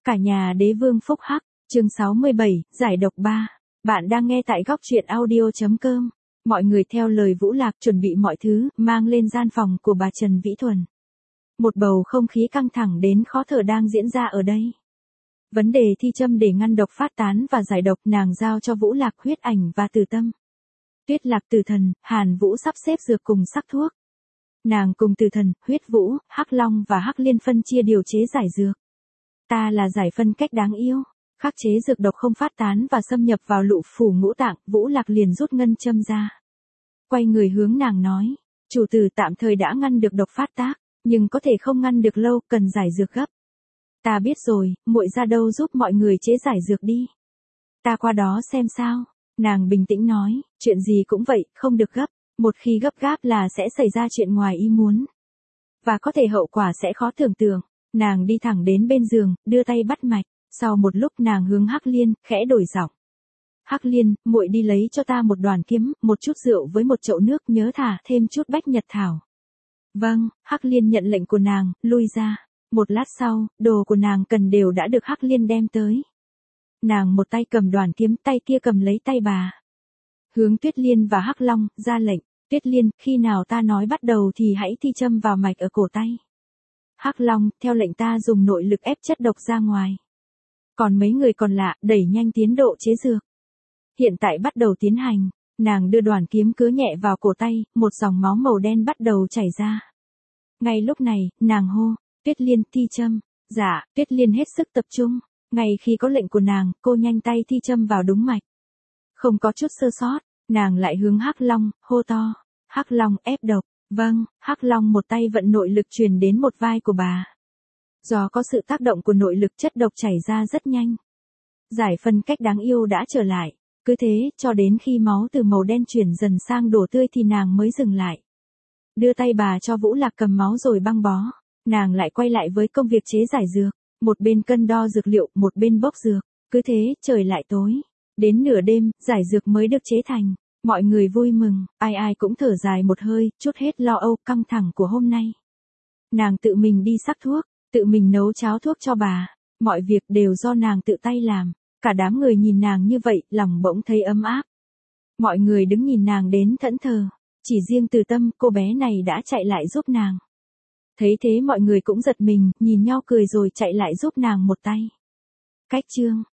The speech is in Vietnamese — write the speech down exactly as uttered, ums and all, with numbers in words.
Cả nhà đế vương phúc hắc, chương sáu mươi bảy, giải độc ba. Bạn đang nghe tại góc truyện audio chấm com. Mọi người theo lời Vũ Lạc chuẩn bị mọi thứ, mang lên gian phòng của bà Trần Vĩ Thuần. Một bầu không khí căng thẳng đến khó thở đang diễn ra ở đây. Vấn đề thi châm để ngăn độc phát tán và giải độc nàng giao cho Vũ Lạc, Huyết Ảnh và Từ Tâm. Tuyết Lạc, Từ Thần, Hàn Vũ sắp xếp dược cùng sắc thuốc. Nàng cùng Từ Thần, Huyết Vũ, Hắc Long và Hắc Liên phân chia điều chế giải dược. Ta là giải phân cách đáng yêu, khắc chế dược độc không phát tán và xâm nhập vào lụ phủ ngũ tạng. Vũ Lạc liền rút ngân châm ra. Quay người hướng nàng nói, chủ tử tạm thời đã ngăn được độc phát tác, nhưng có thể không ngăn được lâu, cần giải dược gấp. Ta biết rồi, muội ra đâu giúp mọi người chế giải dược đi. Ta qua đó xem sao. Nàng bình tĩnh nói, chuyện gì cũng vậy, không được gấp, một khi gấp gáp là sẽ xảy ra chuyện ngoài ý muốn. Và có thể hậu quả sẽ khó tưởng tượng. Nàng đi thẳng đến bên giường, đưa tay bắt mạch, sau một lúc nàng hướng Hắc Liên, khẽ đổi giọng. Hắc Liên, muội đi lấy cho ta một đoàn kiếm, một chút rượu với một chậu nước, nhớ thả thêm chút bách nhật thảo. Vâng, Hắc Liên nhận lệnh của nàng, lui ra. Một lát sau, đồ của nàng cần đều đã được Hắc Liên đem tới. Nàng một tay cầm đoàn kiếm, tay kia cầm lấy tay bà. Hướng Tuyết Liên và Hắc Long, ra lệnh, Tuyết Liên, khi nào ta nói bắt đầu thì hãy thi châm vào mạch ở cổ tay. Hắc Long, theo lệnh ta dùng nội lực ép chất độc ra ngoài. Còn mấy người còn lạ, đẩy nhanh tiến độ chế dược. Hiện tại bắt đầu tiến hành, nàng đưa đoàn kiếm cứa nhẹ vào cổ tay, một dòng máu màu đen bắt đầu chảy ra. Ngay lúc này, nàng hô, Tuyết Liên, thi châm. Dạ, Tuyết Liên hết sức tập trung. Ngay khi có lệnh của nàng, cô nhanh tay thi châm vào đúng mạch. Không có chút sơ sót, nàng lại hướng Hắc Long, hô to. Hắc Long, ép độc. Vâng, Hắc Long một tay vận nội lực truyền đến một vai của bà. Do có sự tác động của nội lực, chất độc chảy ra rất nhanh. Giải phân cách đáng yêu đã trở lại. Cứ thế, cho đến khi máu từ màu đen chuyển dần sang đỏ tươi thì nàng mới dừng lại. Đưa tay bà cho Vũ Lạc cầm máu rồi băng bó. Nàng lại quay lại với công việc chế giải dược. Một bên cân đo dược liệu, một bên bốc dược. Cứ thế, trời lại tối. Đến nửa đêm, giải dược mới được chế thành. Mọi người vui mừng, ai ai cũng thở dài một hơi, chút hết lo âu căng thẳng của hôm nay. Nàng tự mình đi sắc thuốc, tự mình nấu cháo thuốc cho bà. Mọi việc đều do nàng tự tay làm. Cả đám người nhìn nàng như vậy, lòng bỗng thấy ấm áp. Mọi người đứng nhìn nàng đến thẫn thờ. Chỉ riêng Từ Tâm, cô bé này đã chạy lại giúp nàng. Thấy thế mọi người cũng giật mình, nhìn nhau cười rồi chạy lại giúp nàng một tay. Cách chương